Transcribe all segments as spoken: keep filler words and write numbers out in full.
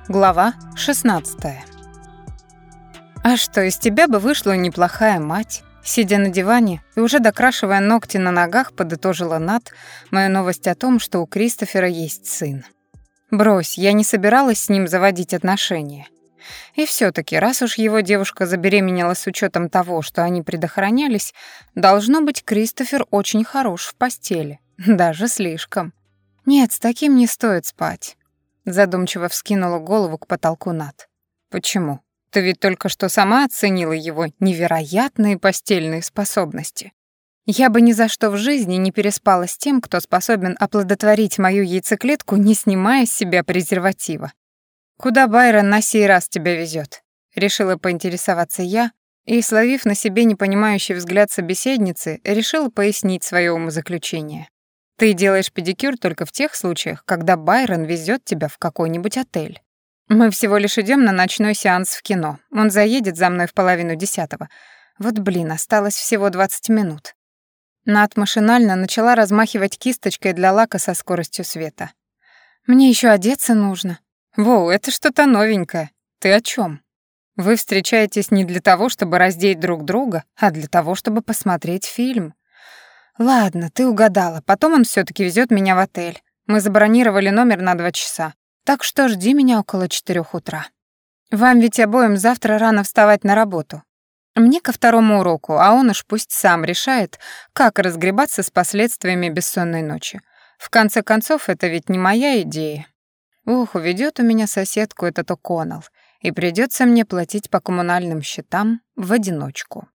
Глава шестнадцатая. «А что, из тебя бы вышла неплохая мать?» Сидя на диване и уже докрашивая ногти на ногах, подытожила Нат мою новость о том, что у Кристофера есть сын. «Брось, я не собиралась с ним заводить отношения. И все-таки, раз уж его девушка забеременела с учетом того, что они предохранялись, должно быть, Кристофер очень хорош в постели, даже слишком. Нет, с таким не стоит спать». Задумчиво вскинула голову к потолку Нат. «Почему? Ты ведь только что сама оценила его невероятные постельные способности. Я бы ни за что в жизни не переспала с тем, кто способен оплодотворить мою яйцеклетку, не снимая с себя презерватива. Куда Байрон на сей раз тебя везет? Решила поинтересоваться я и, словив на себе непонимающий взгляд собеседницы, решила пояснить свое умозаключение. Ты делаешь педикюр только в тех случаях, когда Байрон везет тебя в какой-нибудь отель. Мы всего лишь идем на ночной сеанс в кино. Он заедет за мной в половину десятого. Вот блин, осталось всего двадцать минут. Нат машинально начала размахивать кисточкой для лака со скоростью света. Мне еще одеться нужно. Воу, это что-то новенькое. Ты о чем? Вы встречаетесь не для того, чтобы раздеть друг друга, а для того, чтобы посмотреть фильм. Ладно, ты угадала. Потом он все таки везет меня в отель. Мы забронировали номер на два часа. Так что жди меня около четырёх утра. Вам ведь обоим завтра рано вставать на работу. Мне ко второму уроку, а он уж пусть сам решает, как разгребаться с последствиями бессонной ночи. В конце концов, это ведь не моя идея. Ух, уведёт у меня соседку этот О'Коннелл, и придётся мне платить по коммунальным счетам в одиночку.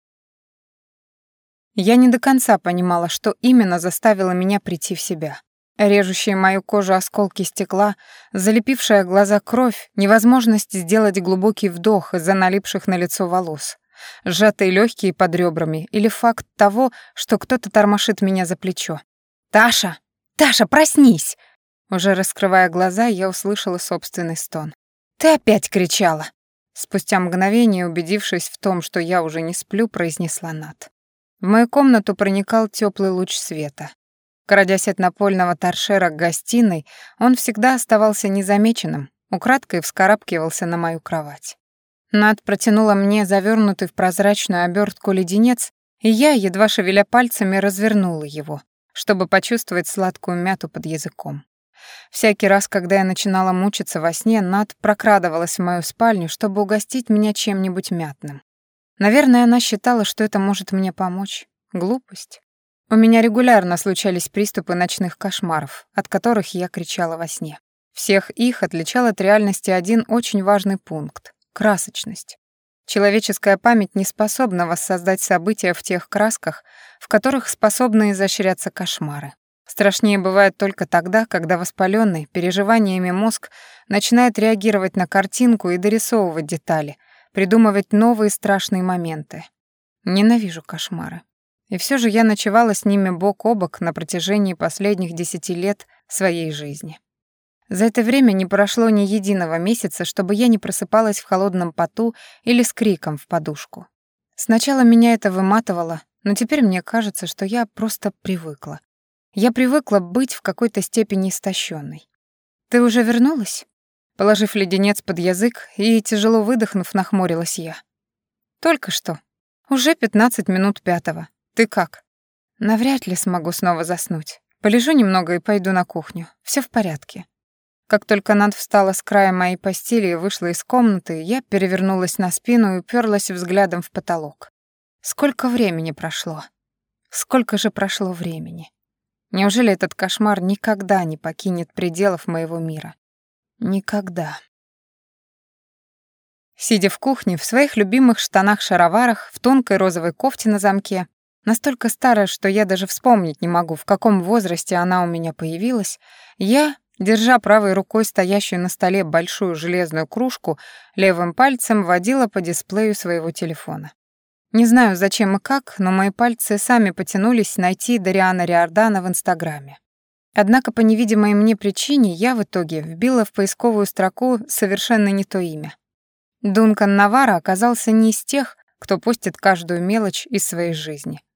Я не до конца понимала, что именно заставило меня прийти в себя. Режущие мою кожу осколки стекла, залепившая глаза кровь, невозможность сделать глубокий вдох из-за налипших на лицо волос, сжатые легкие под ребрами или факт того, что кто-то тормошит меня за плечо. «Таша! Таша, проснись!» Уже раскрывая глаза, я услышала собственный стон. «Ты опять кричала!» Спустя мгновение, убедившись в том, что я уже не сплю, произнесла Нат. В мою комнату проникал теплый луч света. Крадясь от напольного торшера к гостиной, он всегда оставался незамеченным, украдкой вскарабкивался на мою кровать. Нат протянула мне завернутый в прозрачную обертку леденец, и я, едва шевеля пальцами, развернула его, чтобы почувствовать сладкую мяту под языком. Всякий раз, когда я начинала мучиться во сне, Нат прокрадывалась в мою спальню, чтобы угостить меня чем-нибудь мятным. Наверное, она считала, что это может мне помочь. Глупость. У меня регулярно случались приступы ночных кошмаров, от которых я кричала во сне. Всех их отличал от реальности один очень важный пункт — красочность. Человеческая память не способна воссоздать события в тех красках, в которых способны изощряться кошмары. Страшнее бывает только тогда, когда воспалённый переживаниями мозг начинает реагировать на картинку и дорисовывать детали, придумывать новые страшные моменты. Ненавижу кошмары. И все же я ночевала с ними бок о бок на протяжении последних десяти лет своей жизни. За это время не прошло ни единого месяца, чтобы я не просыпалась в холодном поту или с криком в подушку. Сначала меня это выматывало, но теперь мне кажется, что я просто привыкла. Я привыкла быть в какой-то степени истощенной. «Ты уже вернулась?» Положив леденец под язык и, тяжело выдохнув, нахмурилась я. «Только что. Уже пятнадцать минут пятого. Ты как?» «Навряд ли смогу снова заснуть. Полежу немного и пойду на кухню. Все в порядке». Как только Над встала с края моей постели и вышла из комнаты, я перевернулась на спину и уперлась взглядом в потолок. Сколько времени прошло? Сколько же прошло времени? Неужели этот кошмар никогда не покинет пределов моего мира? Никогда. Сидя в кухне, в своих любимых штанах-шароварах, в тонкой розовой кофте на замке, настолько старая, что я даже вспомнить не могу, в каком возрасте она у меня появилась, я, держа правой рукой стоящую на столе большую железную кружку, левым пальцем водила по дисплею своего телефона. Не знаю, зачем и как, но мои пальцы сами потянулись найти Дариана Риордана в Инстаграме. Однако по невидимой мне причине я в итоге вбила в поисковую строку совершенно не то имя. Дункан Навара оказался не из тех, кто постит каждую мелочь из своей жизни.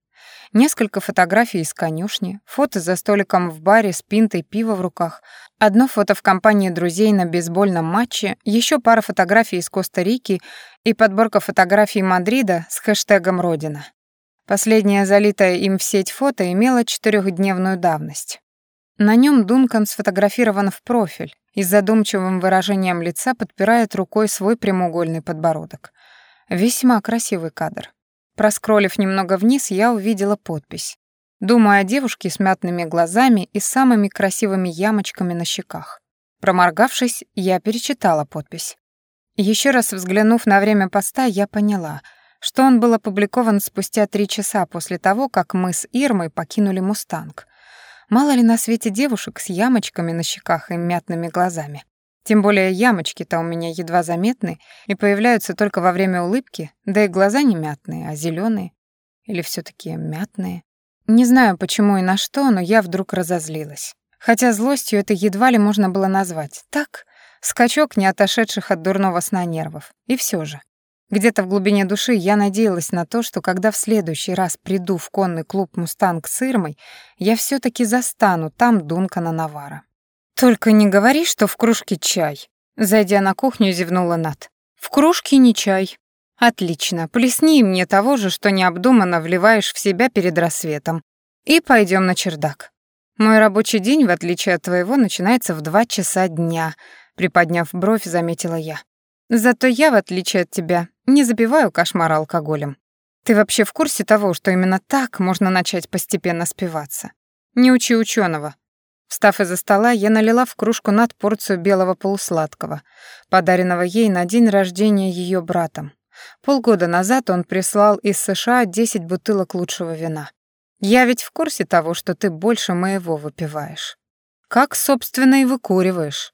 Несколько фотографий из конюшни, фото за столиком в баре с пинтой пива в руках, одно фото в компании друзей на бейсбольном матче, еще пара фотографий из Коста-Рики и подборка фотографий Мадрида с хэштегом «Родина». Последняя залитая им в сеть фото имела четырехдневную давность. На нем Дункан сфотографирован в профиль и с задумчивым выражением лица подпирает рукой свой прямоугольный подбородок. Весьма красивый кадр. Проскроллив немного вниз, я увидела подпись. Думаю о девушке с мятными глазами и самыми красивыми ямочками на щеках. Проморгавшись, я перечитала подпись. Еще раз взглянув на время поста, я поняла, что он был опубликован спустя три часа после того, как мы с Ирмой покинули «Мустанг». Мало ли на свете девушек с ямочками на щеках и мятными глазами. Тем более ямочки-то у меня едва заметны и появляются только во время улыбки, да и глаза не мятные, а зеленые. Или все-таки мятные. Не знаю, почему и на что, но я вдруг разозлилась. Хотя злостью это едва ли можно было назвать. Так, скачок не отошедших от дурного сна нервов. И все же. Где-то в глубине души я надеялась на то, что когда в следующий раз приду в конный клуб «Мустанг» с Ирмой, я все-таки застану там Дункана Навара. «Только не говори, что в кружке чай», — зайдя на кухню, зевнула Нат. «В кружке не чай». «Отлично, плесни мне того же, что необдуманно вливаешь в себя перед рассветом. И пойдем на чердак. Мой рабочий день, в отличие от твоего, начинается в два часа дня», — приподняв бровь, заметила я. «Зато я, в отличие от тебя, не запиваю кошмар алкоголем. Ты вообще в курсе того, что именно так можно начать постепенно спиваться? Не учи ученого». Встав из-за стола, я налила в кружку Нат порцию белого полусладкого, подаренного ей на день рождения ее братом. Полгода назад он прислал из США десять бутылок лучшего вина. Я ведь в курсе того, что ты больше моего выпиваешь. Как, собственно, и выкуриваешь.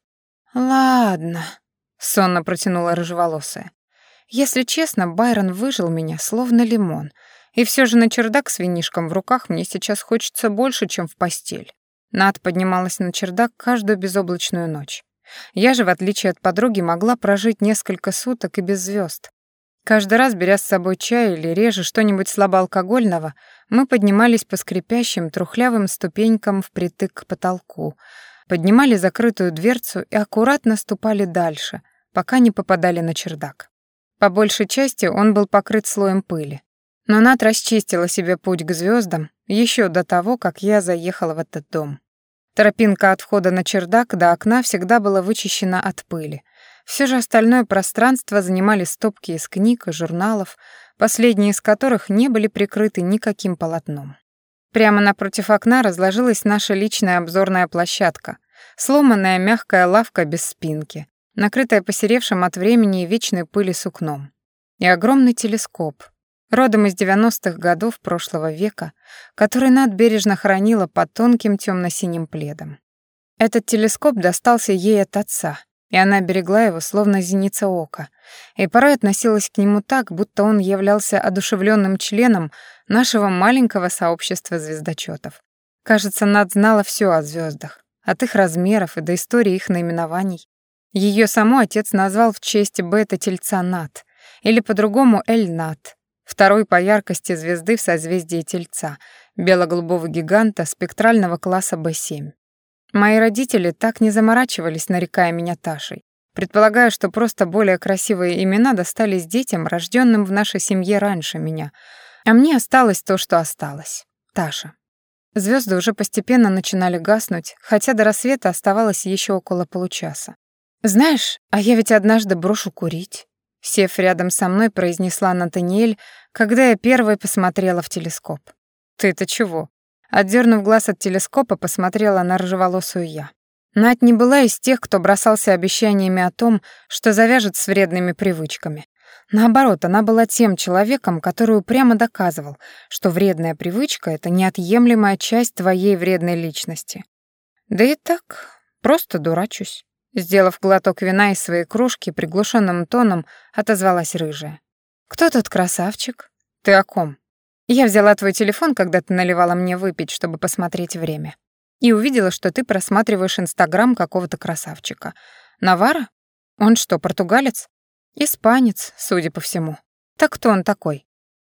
Ладно, сонно протянула рыжеволосая. Если честно, Байрон выжил меня словно лимон, и все же на чердак с винишком в руках мне сейчас хочется больше, чем в постель. Нат поднималась на чердак каждую безоблачную ночь. Я же, в отличие от подруги, могла прожить несколько суток и без звезд. Каждый раз, беря с собой чай или реже что-нибудь слабоалкогольного, мы поднимались по скрипящим трухлявым ступенькам впритык к потолку, поднимали закрытую дверцу и аккуратно ступали дальше, пока не попадали на чердак. По большей части он был покрыт слоем пыли. Но Нат расчистила себе путь к звездам еще до того, как я заехала в этот дом. Тропинка от входа на чердак до окна всегда была вычищена от пыли. Все же остальное пространство занимали стопки из книг и журналов, последние из которых не были прикрыты никаким полотном. Прямо напротив окна разложилась наша личная обзорная площадка, сломанная мягкая лавка без спинки, накрытая посеревшим от времени и вечной пыли сукном, и огромный телескоп, родом из девяностых годов прошлого века, который Нат бережно хранила под тонким темно-синим пледом. Этот телескоп достался ей от отца, и она берегла его словно зеница ока, и порой относилась к нему так, будто он являлся одушевленным членом нашего маленького сообщества звездочетов. Кажется, Нат знала все о звездах, от их размеров и до истории их наименований. Ее саму отец назвал в честь бета-тельца Нат, или по-другому Эль-Нат, второй по яркости звезды в созвездии Тельца, бело-голубого гиганта спектрального класса бэ семь. Мои родители так не заморачивались, нарекая меня Ташей, предполагая, что просто более красивые имена достались детям, рожденным в нашей семье раньше меня, а мне осталось то, что осталось — Таша. Звезды уже постепенно начинали гаснуть, хотя до рассвета оставалось еще около получаса. «Знаешь, а я ведь однажды брошу курить», — сев рядом со мной, произнесла Натаниэль, когда я первой посмотрела в телескоп. «Ты-то чего?» Отдернув глаз от телескопа, посмотрела на рыжеволосую я. Нать не была из тех, кто бросался обещаниями о том, что завяжет с вредными привычками. Наоборот, она была тем человеком, который упрямо доказывал, что вредная привычка — это неотъемлемая часть твоей вредной личности. Да и так, просто дурачусь. Сделав глоток вина из своей кружки, приглушенным тоном отозвалась рыжая. «Кто тот красавчик? Ты о ком?» «Я взяла твой телефон, когда ты наливала мне выпить, чтобы посмотреть время. И увидела, что ты просматриваешь Инстаграм какого-то красавчика. Навара? Он что, португалец?» «Испанец, судя по всему». «Так кто он такой?»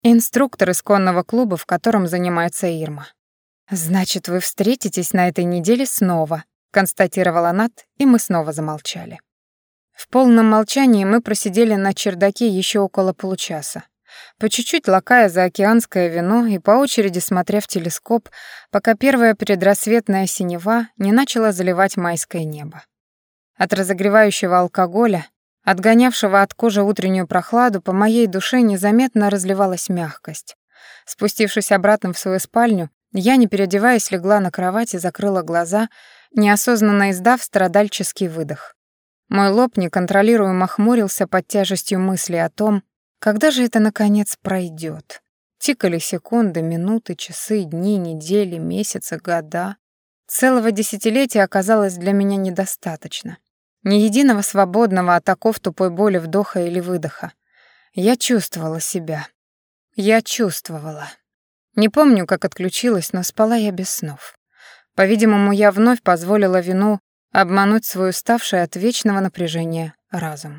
Инструктор из конного клуба, в котором занимается Ирма. «Значит, вы встретитесь на этой неделе снова», — констатировала Нат, и мы снова замолчали. В полном молчании мы просидели на чердаке еще около получаса, по чуть-чуть лакая заокеанское вино и по очереди смотря в телескоп, пока первая предрассветная синева не начала заливать майское небо. От разогревающего алкоголя, отгонявшего от кожи утреннюю прохладу, по моей душе незаметно разливалась мягкость. Спустившись обратно в свою спальню, я, не переодеваясь, легла на кровать и закрыла глаза, неосознанно издав страдальческий выдох. Мой лоб неконтролируемо хмурился под тяжестью мысли о том, когда же это, наконец, пройдет. Тикали секунды, минуты, часы, дни, недели, месяцы, года. Целого десятилетия оказалось для меня недостаточно. Ни единого свободного от оков тупой боли вдоха или выдоха. Я чувствовала себя. Я чувствовала. Не помню, как отключилась, но спала я без снов. По-видимому, я вновь позволила вину обмануть свой уставший от вечного напряжения разум.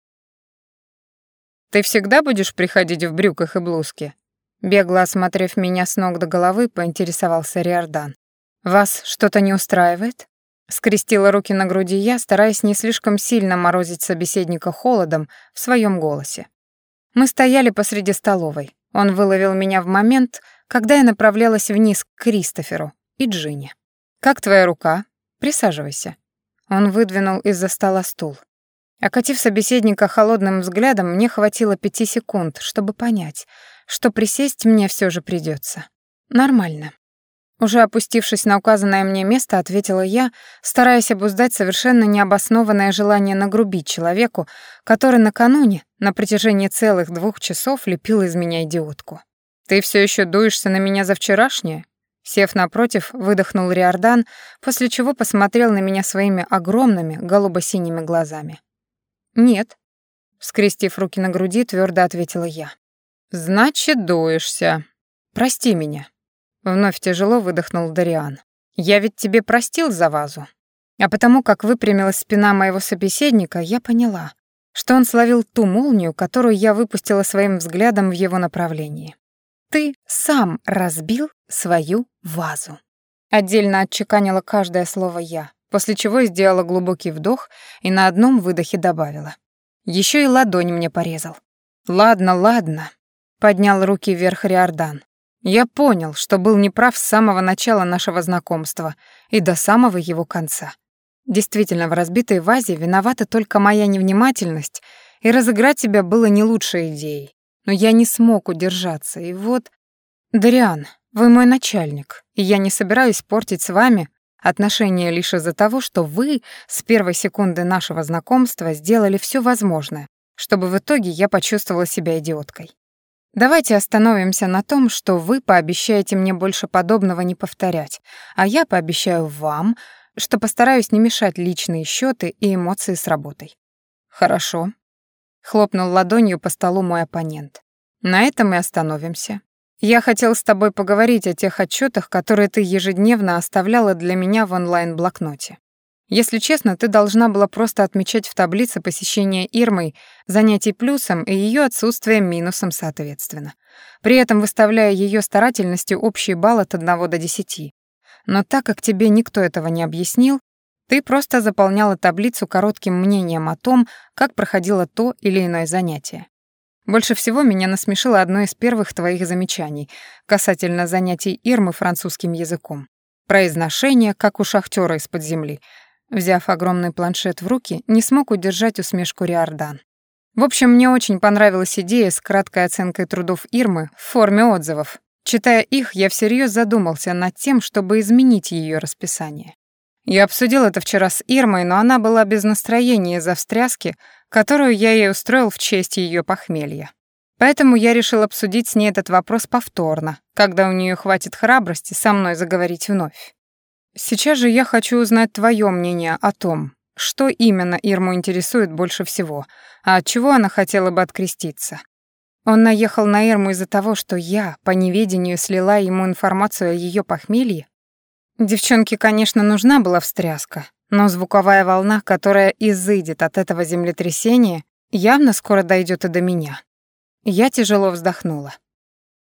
«Ты всегда будешь приходить в брюках и блузке?» Бегло осмотрев меня с ног до головы, поинтересовался Риордан. «Вас что-то не устраивает?» Скрестила руки на груди я, стараясь не слишком сильно морозить собеседника холодом в своем голосе. Мы стояли посреди столовой. Он выловил меня в момент, когда я направлялась вниз к Кристоферу и Джинни. «Как твоя рука? Присаживайся». Он выдвинул из-за стола стул. Окатив собеседника холодным взглядом, мне хватило пяти секунд, чтобы понять, что присесть мне все же придется. Нормально. Уже опустившись на указанное мне место, ответила я, стараясь обуздать совершенно необоснованное желание нагрубить человеку, который накануне, на протяжении целых двух часов, лепил из меня идиотку. «Ты все еще дуешься на меня за вчерашнее?» Сев напротив, выдохнул Риордан, после чего посмотрел на меня своими огромными голубо-синими глазами. «Нет», — скрестив руки на груди, твердо ответила я. «Значит, дуешься. Прости меня». Вновь тяжело выдохнул Дариан. «Я ведь тебе простил за вазу». А потому, как выпрямилась спина моего собеседника, я поняла, что он словил ту молнию, которую я выпустила своим взглядом в его направлении. «Ты сам разбил свою вазу». Отдельно отчеканила каждое слово я, после чего сделала глубокий вдох и на одном выдохе добавила. Еще и ладонь мне порезал. «Ладно, ладно», — поднял руки вверх Риордан. «Я понял, что был неправ с самого начала нашего знакомства и до самого его конца. Действительно, в разбитой вазе виновата только моя невнимательность, и разыграть тебя было не лучшей идеей. Но я не смог удержаться, и вот... Дариан, вы мой начальник, и я не собираюсь портить с вами отношения лишь из-за того, что вы с первой секунды нашего знакомства сделали все возможное, чтобы в итоге я почувствовала себя идиоткой. Давайте остановимся на том, что вы пообещаете мне больше подобного не повторять, а я пообещаю вам, что постараюсь не мешать личные счеты и эмоции с работой». «Хорошо», — хлопнул ладонью по столу мой оппонент. «На этом и остановимся. Я хотел с тобой поговорить о тех отчетах, которые ты ежедневно оставляла для меня в онлайн-блокноте. Если честно, ты должна была просто отмечать в таблице посещения Ирмой занятий плюсом и ее отсутствие минусом соответственно, при этом выставляя ее старательностью общий балл от одного до десяти. Но так как тебе никто этого не объяснил, ты просто заполняла таблицу коротким мнением о том, как проходило то или иное занятие. Больше всего меня насмешило одно из первых твоих замечаний касательно занятий Ирмы французским языком. Произношение, как у шахтера из-под земли. Взяв огромный планшет в руки, не смог удержать усмешку Риордан. В общем, мне очень понравилась идея с краткой оценкой трудов Ирмы в форме отзывов. Читая их, я всерьез задумался над тем, чтобы изменить ее расписание. Я обсудил это вчера с Ирмой, но она была без настроения из-за встряски, которую я ей устроил в честь ее похмелья. Поэтому я решил обсудить с ней этот вопрос повторно, когда у нее хватит храбрости со мной заговорить вновь. Сейчас же я хочу узнать твое мнение о том, что именно Ирму интересует больше всего, а от чего она хотела бы откреститься. Он наехал на Ирму из-за того, что я, по неведению, слила ему информацию о ее похмелье. Девчонке, конечно, нужна была встряска, но звуковая волна, которая изыдет от этого землетрясения, явно скоро дойдет и до меня. Я тяжело вздохнула.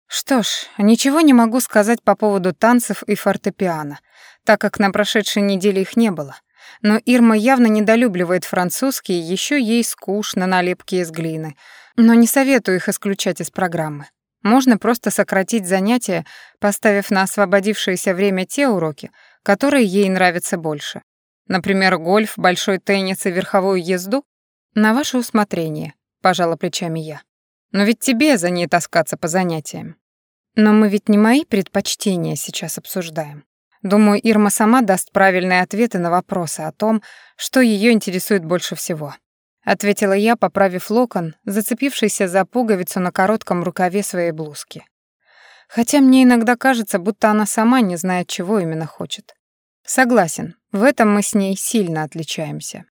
Что ж, ничего не могу сказать по поводу танцев и фортепиано, так как на прошедшей неделе их не было. Но Ирма явно недолюбливает французский, еще ей скучно налепки из глины. Но не советую их исключать из программы. Можно просто сократить занятия, поставив на освободившееся время те уроки, которые ей нравятся больше. Например, гольф, большой теннис и верховую езду. На ваше усмотрение, пожала плечами я. Но ведь тебе за ней таскаться по занятиям. Но мы ведь не мои предпочтения сейчас обсуждаем. Думаю, Ирма сама даст правильные ответы на вопросы о том, что ее интересует больше всего. Ответила я, поправив локон, зацепившийся за пуговицу на коротком рукаве своей блузки. Хотя мне иногда кажется, будто она сама не знает, чего именно хочет. Согласен, в этом мы с ней сильно отличаемся.